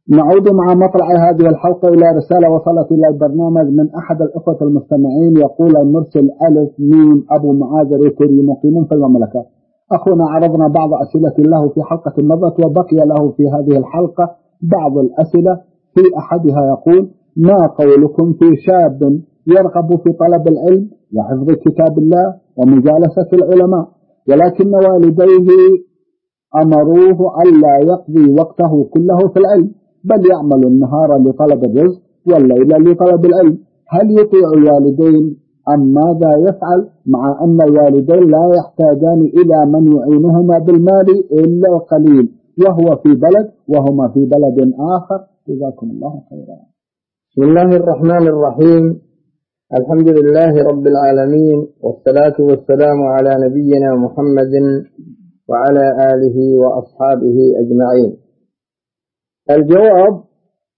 نعود مع مطلع هذه الحلقة إلى رسالة وصلت إلى البرنامج من أحد الأخوة المستمعين. يقول المرسل ألف ميم أبو معاذ ريتري مقيم في المملكة. أخونا عرضنا بعض أسئلة له في حلقة مضت، وبقي له في هذه الحلقة بعض الأسئلة. في أحدها يقول: ما قولكم في شاب يرغب في طلب العلم وحفظ كتاب الله ومجالسة العلماء، ولكن والديه أمروه ألا يقضي وقته كله في العلم، بل يعمل النهار لطلب الرزق والليل لطلب العلم؟ هل يطيع الوالدين أم ماذا يفعل، مع أن الوالدين لا يحتاجان إلى من يعينهما بالمال إلا القليل، وهو في بلد وهما في بلد آخر؟ جزاكم الله خيرا. بسم الله الرحمن الرحيم. الحمد لله رب العالمين، والصلاة والسلام على نبينا محمد وعلى آله وأصحابه أجمعين. الجواب: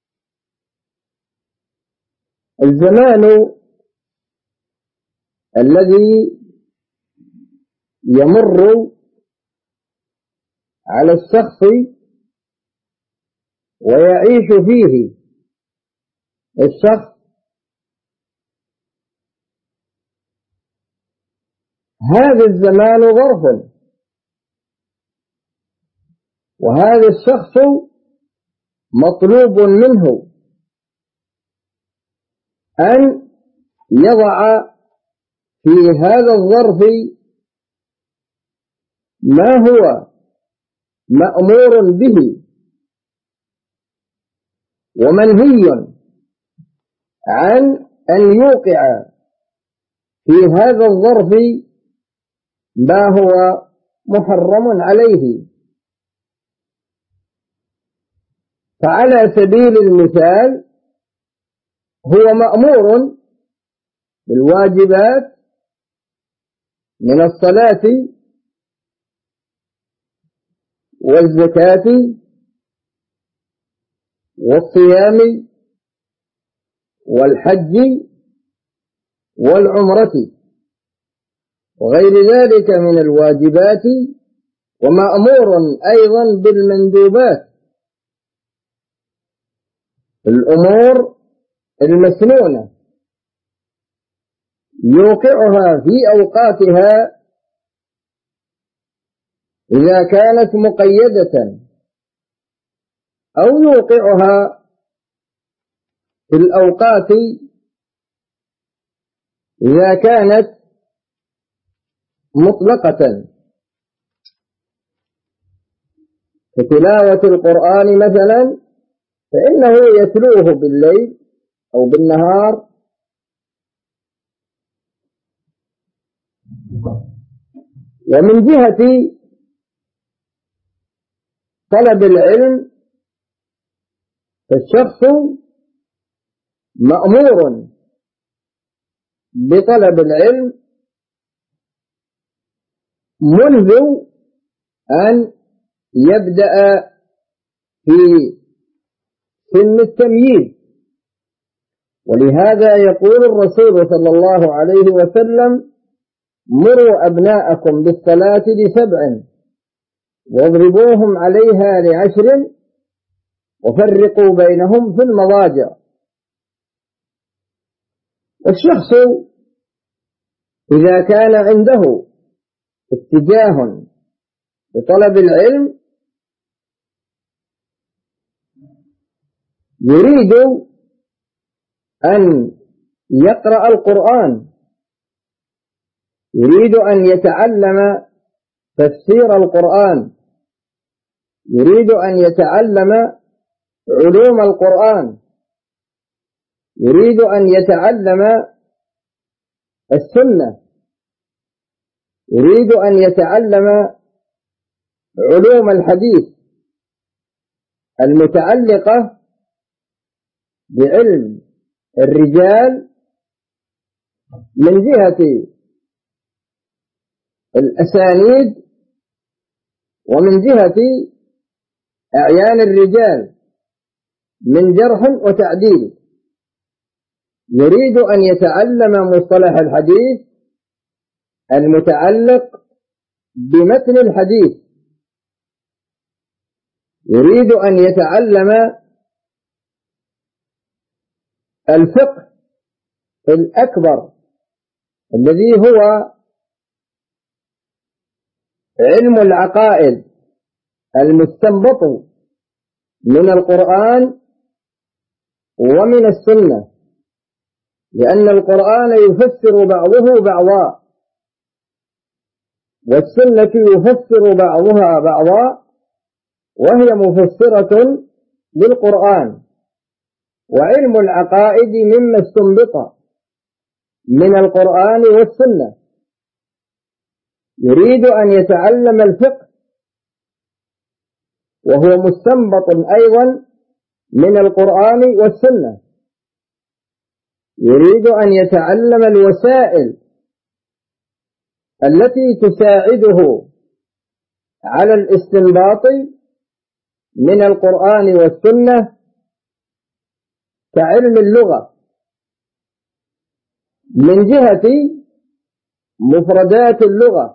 الزمان الذي يمر على الشخص ويعيش فيه الشخص، هذا الزمان ظرف، وهذا الشخص مطلوب منه أن يضع في هذا الظرف ما هو مأمور به ومنهي عن أن يوقع في هذا الظرف ما هو محرم عليه. فعلى سبيل المثال هو مأمور بالواجبات من الصلاة والزكاة والصيام والحج والعمرة وغير ذلك من الواجبات، ومأمور أيضا بالمندوبات، الأمور المسنونة يوقعها في أوقاتها إذا كانت مقيدة، أو يوقعها في الأوقات إذا كانت مطلقة، كتلاوة القرآن مثلا، فإنه يتلوه بالليل أو بالنهار، ومن جهة طلب العلم فالشخص مأمور بطلب العلم منذ أن يبدأ في سن التمييز. ولهذا يقول الرسول صلى الله عليه وسلم: مروا أبناءكم بالصلاة ل7 واضربوهم عليها ل10 وفرقوا بينهم في المضاجع. الشخص إذا كان عنده اتجاه لطلب العلم يريد أن يقرأ القرآن، يريد أن يتعلم تفسير القرآن، يريد أن يتعلم علوم القرآن، يريد أن يتعلم السنة، يريد أن يتعلم علوم الحديث المتعلقة بعلم الرجال من جهة الأسانيد ومن جهة أعيان الرجال من جرح وتعديل، يريد أن يتعلم مصطلح الحديث المتعلق بمتن الحديث، يريد أن يتعلم الفقه الأكبر الذي هو علم العقائد المستنبط من القرآن ومن السنة، لأن القرآن يفسر بعضه بعضا والسنة يفسر بعضها بعضا، وهي مفسرة للقرآن. وعلم العقائد مما استنبط من القرآن والسنة. يريد أن يتعلم الفقه وهو مستنبط أيضا من القرآن والسنة. يريد أن يتعلم الوسائل التي تساعده على الاستنباط من القرآن والسنة، كعلم اللغة من جهة مفردات اللغة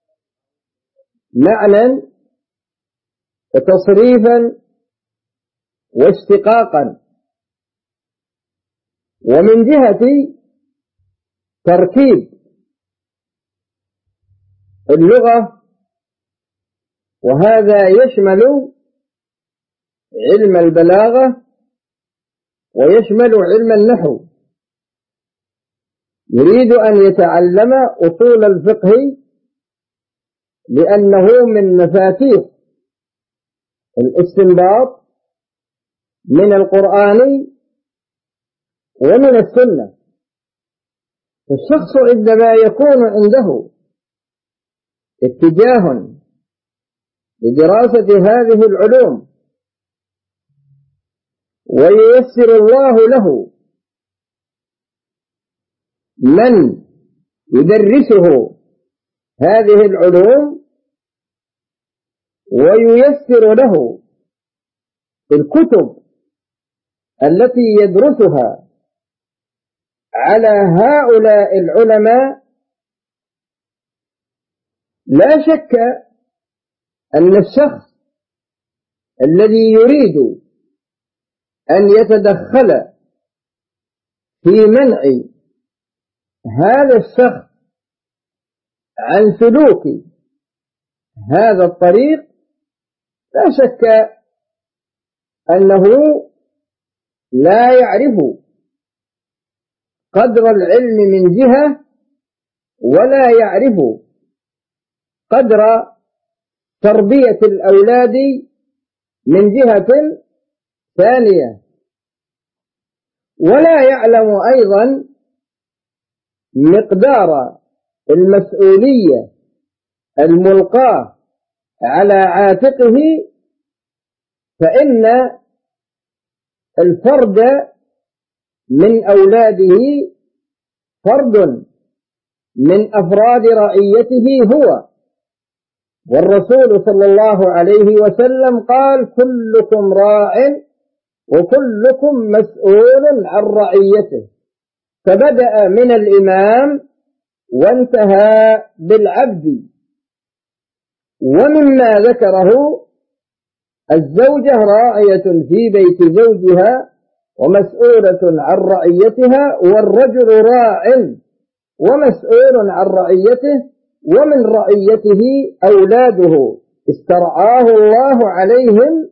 معنى وتصريفا واشتقاقا، ومن جهة تركيب اللغة، وهذا يشمل علم البلاغة ويشمل علم النحو. يريد أن يتعلم أصول الفقه لأنه من مفاتيح الاستنباط من القرآن ومن السنة. الشخص عندما يكون عنده اتجاه لدراسة هذه العلوم وييسر الله له من يدرسه هذه العلوم وييسر له الكتب التي يدرسها على هؤلاء العلماء، لا شك أن الشخص الذي يريد أن يتدخل في منع هذا الشخص عن سلوك هذا الطريق، لا شك أنه لا يعرف قدر العلم من جهة، ولا يعرف قدر تربية الأولاد من جهة ثانية، ولا يعلم أيضا مقدار المسؤولية الملقاة على عاتقه. فإن الفرد من أولاده فرد من أفراد رعيته هو، والرسول صلى الله عليه وسلم قال: كلكم راع وكلكم مسؤول عن رعيته. فبدأ من الإمام وانتهى بالعبد. ومما ذكره: الزوجة راعية في بيت زوجها ومسؤولة عن رعيتها، والرجل راع ومسؤول عن رعيته، ومن رعيته أولاده استرعاه الله عليهم،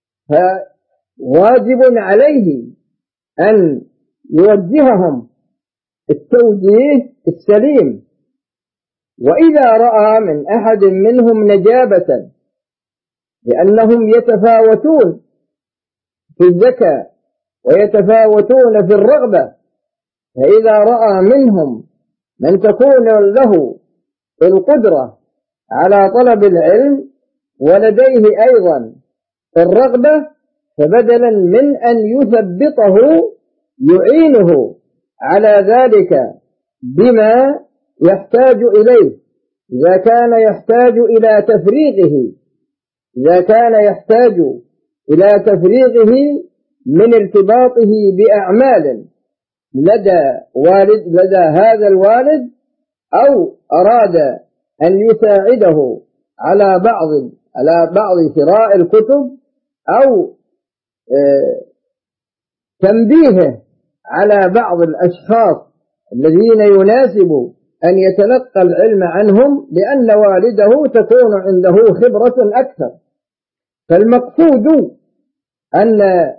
فواجب عليه أن يوجههم التوجيه السليم. وإذا رأى من أحد منهم نجابة، لأنهم يتفاوتون في الذكاء ويتفاوتون في الرغبة، فإذا رأى منهم من تكون له القدرة على طلب العلم ولديه أيضا الرغبة، فبدلا من أن يثبطه يعينه على ذلك بما يحتاج إليه. إذا كان يحتاج إلى تفريغه من ارتباطه بأعمال لدى هذا الوالد، أو أراد أن يساعده على بعض شراء الكتب، أو تنبيهه على بعض الأشخاص الذين يناسب أن يتلقى العلم عنهم، لأن والده تكون عنده خبرة أكثر. فالمقصود أن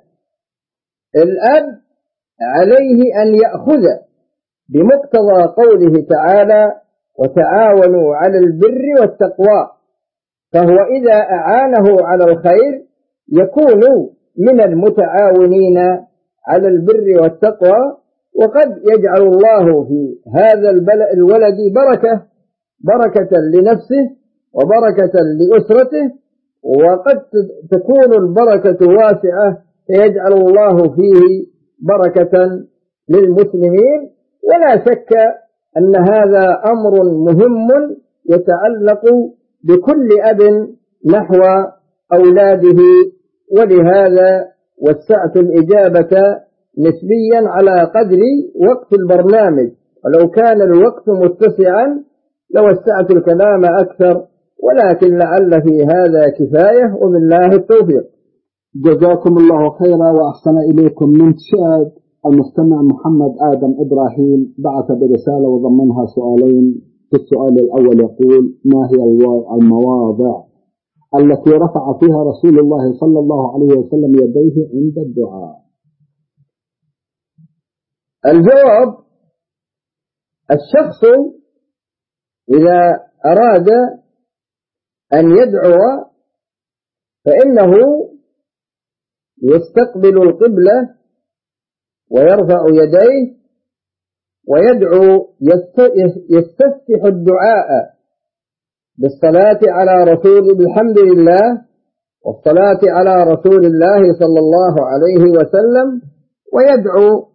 الأب عليه أن يأخذ بمقتضى قوله تعالى: وتعاونوا على البر والتقوى، فهو إذا أعانه على الخير يكون من المتعاونين على البر والتقوى. وقد يجعل الله في هذا الولد بركة لنفسه وبركة لأسرته، وقد تكون البركة واسعة فيجعل الله فيه بركة للمسلمين. ولا شك أن هذا أمر مهم يتعلق بكل أب نحو أولاده، ولهذا وسعت الإجابة نسبيا على قدر وقت البرنامج، ولو كان الوقت متسعا لوسعت الكلام أكثر، ولكن لعل في هذا كفاية، وبالله التوفيق. جزاكم الله خيرا وأحسن إليكم. من تشاد المستمع محمد آدم إبراهيم بعث برسالة وضمنها سؤالين. في السؤال الأول يقول: ما هي المواضع التي رفع فيها رسول الله صلى الله عليه وسلم يديه عند الدعاء؟ الجواب: الشخص إذا أراد أن يدعو فإنه يستقبل القبلة ويرفع يديه ويدعو، يستفتح الدعاء بالصلاة على بالحمد لله والصلاة على رسول الله صلى الله عليه وسلم، ويدعو،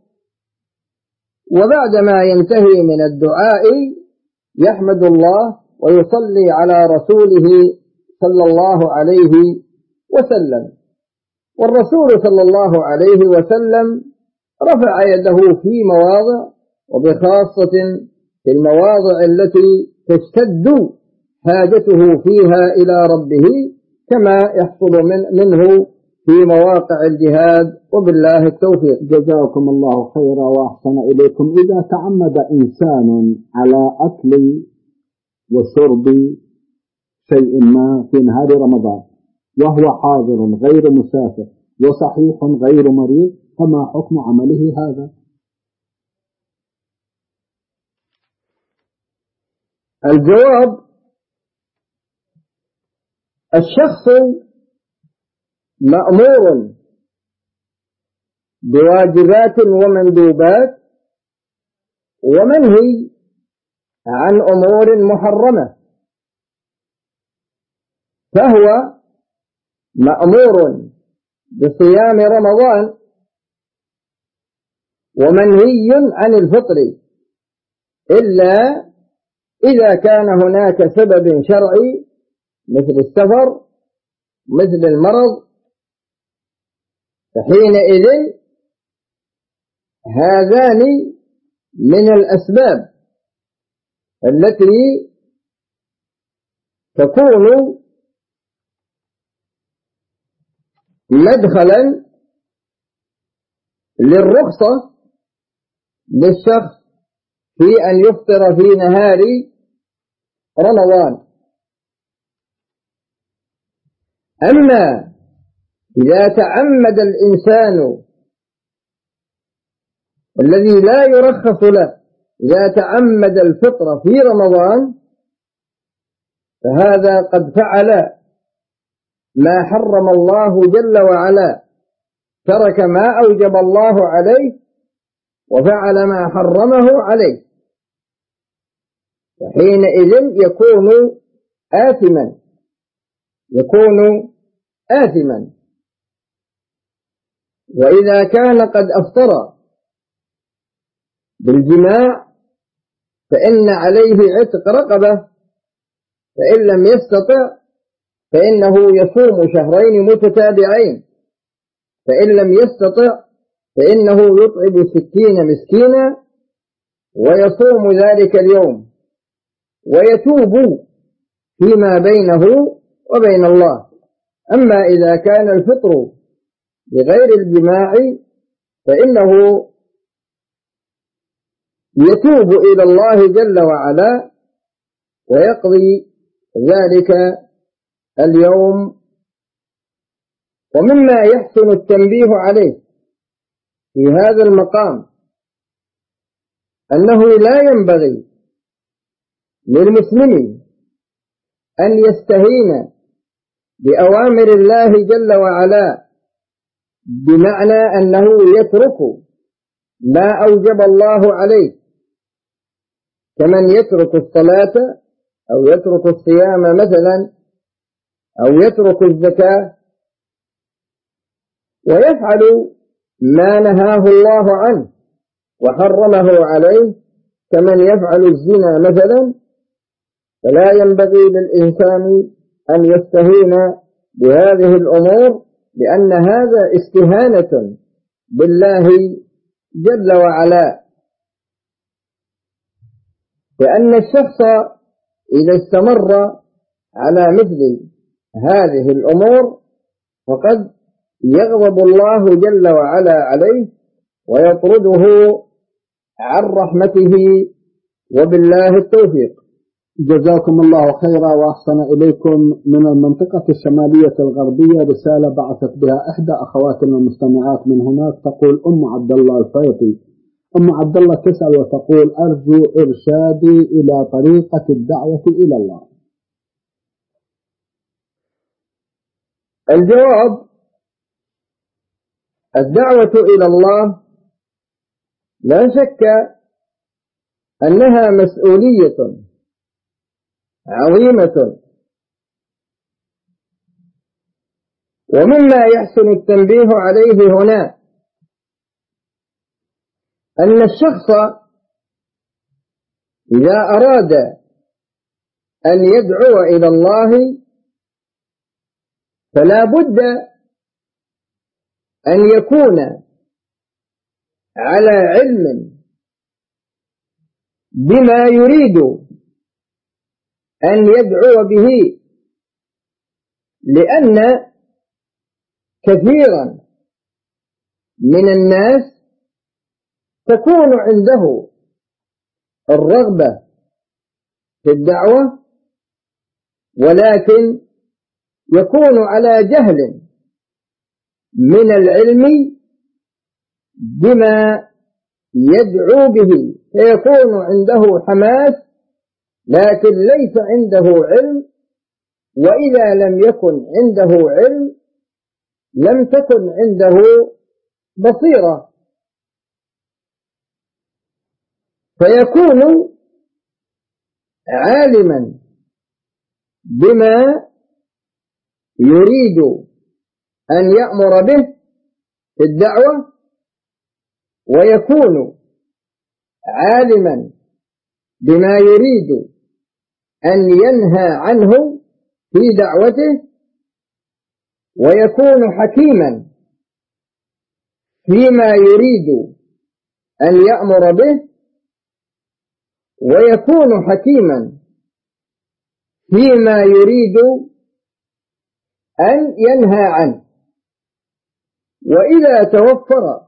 وبعدما ينتهي من الدعاء يحمد الله ويصلي على رسوله صلى الله عليه وسلم. والرسول صلى الله عليه وسلم رفع يده في مواضع، وبخاصة في المواضع التي تشتد حاجته فيها إلى ربه، كما يحصل منه في مواقع الجهاد، وبالله التوفيق. جزاكم الله خيرا وأحسن إليكم. إذا تعمد إنسان على أكل وشرب شيء ما في نهار رمضان وهو حاضر غير مسافر وصحيح غير مريض، فما حكم عمله هذا؟ الجواب: الشخص مأمور بواجبات ومندوبات ومنهي عن أمور محرمة، فهو مأمور بصيام رمضان ومنهي عن الفطر، إلا إذا كان هناك سبب شرعي مثل السفر مثل المرض، فحينئذ هذان من الأسباب التي تكون مدخلا للرخصة للشخص في أن يفطر في نهار رمضان. أما إذا تعمد الإنسان الذي لا يرخص له، إذا تعمد الفطر في رمضان، فهذا قد فعل ما حرم الله جل وعلا، ترك ما أوجب الله عليه وفعل ما حرمه عليه، وحينئذ يكون آثما. وإذا كان قد أفطر بالجماع فإن عليه عتق رقبة، فإن لم يستطع فإنه يصوم شهرين متتابعين، فإن لم يستطع فإنه يطعم 60 مسكينا ويصوم ذلك اليوم ويتوب فيما بينه وبين الله. أما إذا كان الفطر بغير الجماع فإنه يتوب إلى الله جل وعلا ويقضي ذلك اليوم. ومما يحسن التنبيه عليه في هذا المقام أنه لا ينبغي للمسلم أن يستهين بأوامر الله جل وعلا، بمعنى أنه يترك ما أوجب الله عليه، كمن يترك الصلاة أو يترك الصيام مثلا أو يترك الزكاة، ويفعل ما نهاه الله عنه وحرمه عليه، كمن يفعل الزنا مثلا. فلا ينبغي للإنسان أن يستهين بهذه الأمور، لأن هذا استهانة بالله جل وعلا. لأن الشخص إذا استمر على مثل هذه الأمور فقد يغضب الله جل وعلا عليه ويطرده عن رحمته، وبالله التوفيق. جزاكم الله خيرا وأحسن إليكم. من المنطقة الشمالية الغربية رسالة بعثت بها إحدى أخواتنا المستمعات من هناك، تقول أم عبد الله الفيطي. أم عبد الله تسأل وتقول: أرجو إرشادي إلى طريقة الدعوة إلى الله. الجواب: الدعوة إلى الله لا شك أنها مسؤولية عظيمة، ومما يحسن التنبيه عليه هنا أن الشخص إذا أراد أن يدعو إلى الله فلا بد أن يكون على علم بما يريد أن يدعو به، لأن كثيرا من الناس تكون عنده الرغبة في الدعوة، ولكن يكون على جهل من العلم بما يدعو به، فيكون عنده حماس لكن ليس عنده علم، وإذا لم يكن عنده علم لم تكن عنده بصيرة، فيكون عالما بما يريد أن يأمر به في الدعوة، ويكون عالما بما يريد أن ينهى عنه في دعوته، ويكون حكيما فيما يريد أن يأمر به، ويكون حكيما فيما يريد أن ينهى عنه. وإذا توفر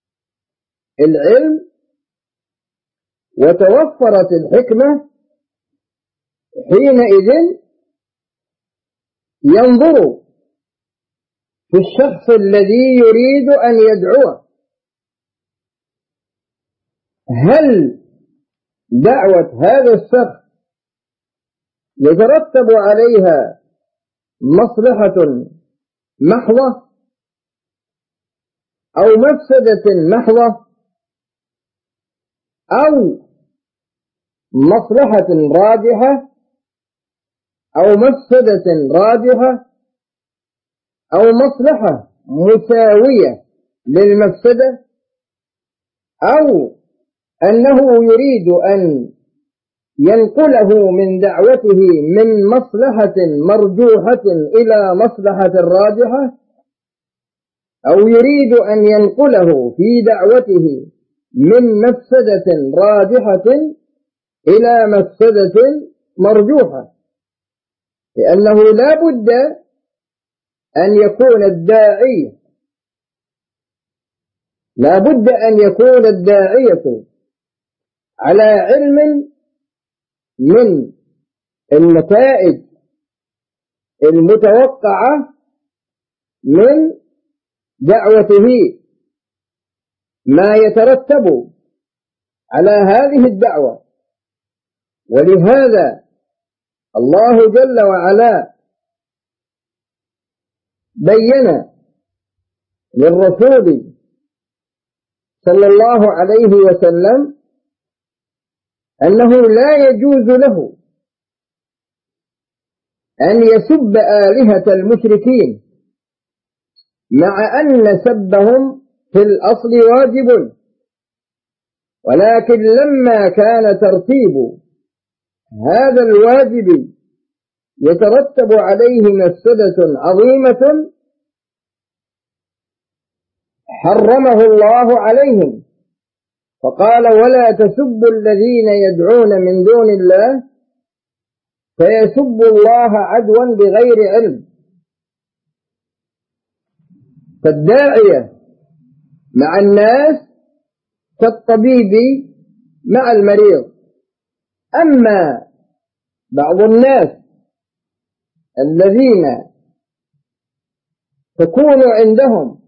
العلم وتوفرت الحكمة حينئذ ينظر في الشخص الذي يريد أن يدعوه، هل دعوة هذا الشخص يترتب عليها مصلحة محضة أو مفسدة محضة أو مصلحة راجحة أو مفسدة راجحة أو مصلحة مساوية للمفسدة، أو أنه يريد أن ينقله من دعوته من مصلحة مرجوحة إلى مصلحة راجحة، أو يريد أن ينقله في دعوته من مفسدة راجحة إلى مفسدة مرجوحة، لأنه لا بد أن يكون الداعي لا بد أن يكون الداعية على علم من النتائج المتوقعة من دعوته، ما يترتب على هذه الدعوة. ولهذا الله جل وعلا بين للرسول صلى الله عليه وسلم أنه لا يجوز له أن يسب آلهة المشركين، مع أن سبهم في الأصل واجب، ولكن لما كان ترتيب هذا الواجب يترتب عليه مفسدة عظيمة حرمه الله عليهم، فقال: ولا تسبوا الذين يدعون من دون الله فيسبوا الله عدوا بغير علم. فالداعية مع الناس كالطبيب مع المريض. أما بعض الناس الذين تكون عندهم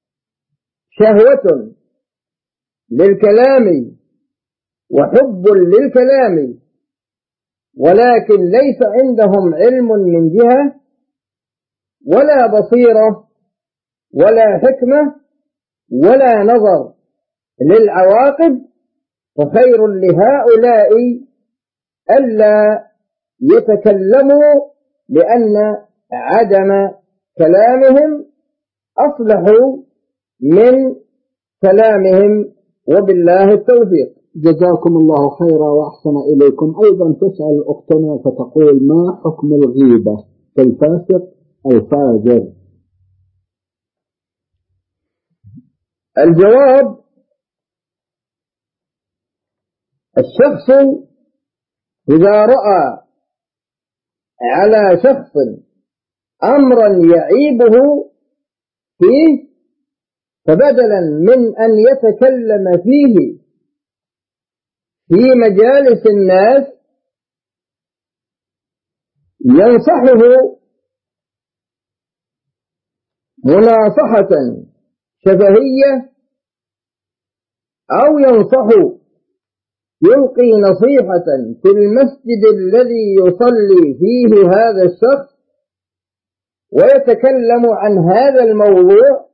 شهوة للكلام وحب للكلام، ولكن ليس عندهم علم من جهة ولا بصيرة ولا حكمة ولا نظر للعواقب، فخير لهؤلاء ألا يتكلموا، لأن عدم كلامهم أصلح من كلامهم، وبالله التوفيق. جزاكم الله خيرا وأحسن إليكم. أيضا تسأل أختنا فتقول: ما حكم الغيبة في الفاسق الفاجر؟ الجواب: الشخص إذا رأى على شخص أمرا يعيبه فيه، فبدلا من أن يتكلم فيه في مجالس الناس ينصحه مناصحة شفهية، أو يلقي نصيحة في المسجد الذي يصلي فيه هذا الشخص ويتكلم عن هذا الموضوع،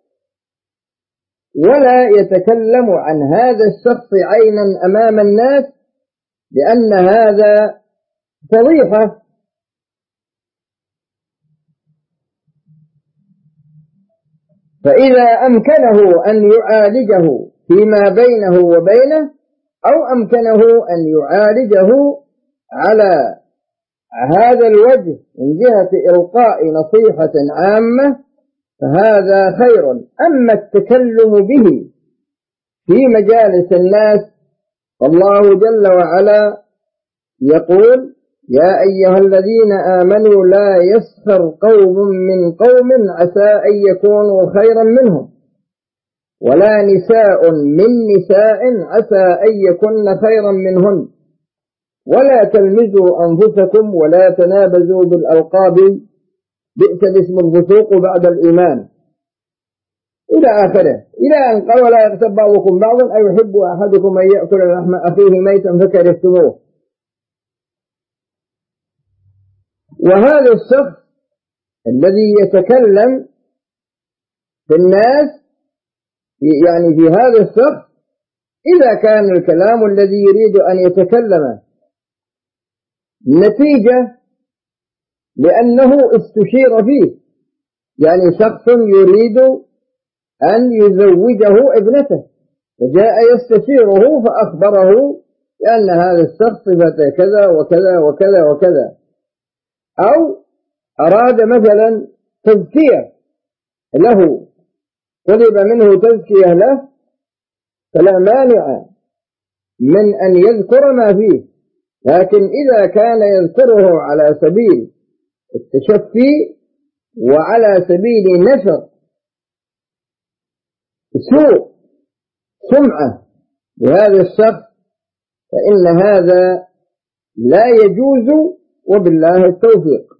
ولا يتكلم عن هذا الشخص عينا أمام الناس، لأن هذا فضيحة. فإذا أمكنه أن يعالجه فيما بينه وبينه، أو أمكنه أن يعالجه على هذا الوجه من جهة إلقاء نصيحة عامة، فهذا خير. أما التكلم به في مجالس الناس، فالله جل وعلا يقول: يا أيها الذين آمنوا لا يسخر قوم من قوم عسى أن يكونوا خيرا منهم، ولا نساء من نساء عسى أن يكن خيرا منهن، ولا تلمزوا أنفسكم ولا تنابزوا بالألقاب بئس الاسم الفسوق بعد الإيمان، إلى آخره، إلى أن قال: ولا يغتب بعضكم بعضا أيحب أحدكم أن يأكل لحم أخيه ميتا فكرهتموه. وهذا الشخص الذي يتكلم في الناس، يعني في هذا الشخص، إذا كان الكلام الذي يريد أن يتكلم نتيجة لأنه استشير فيه، يعني شخص يريد أن يزوجه ابنته فجاء يستشيره فأخبره بأن هذا الشخص صفته كذا وكذا وكذا وكذا، أو أراد مثلا تزكية له، طلب منه تزكية له، فلا مانع من أن يذكر ما فيه، لكن إذا كان يذكره على سبيل التشفي وعلى سبيل نشر سوء سمعة لهذا الشخص، فإن هذا لا يجوز، وبالله التوفيق.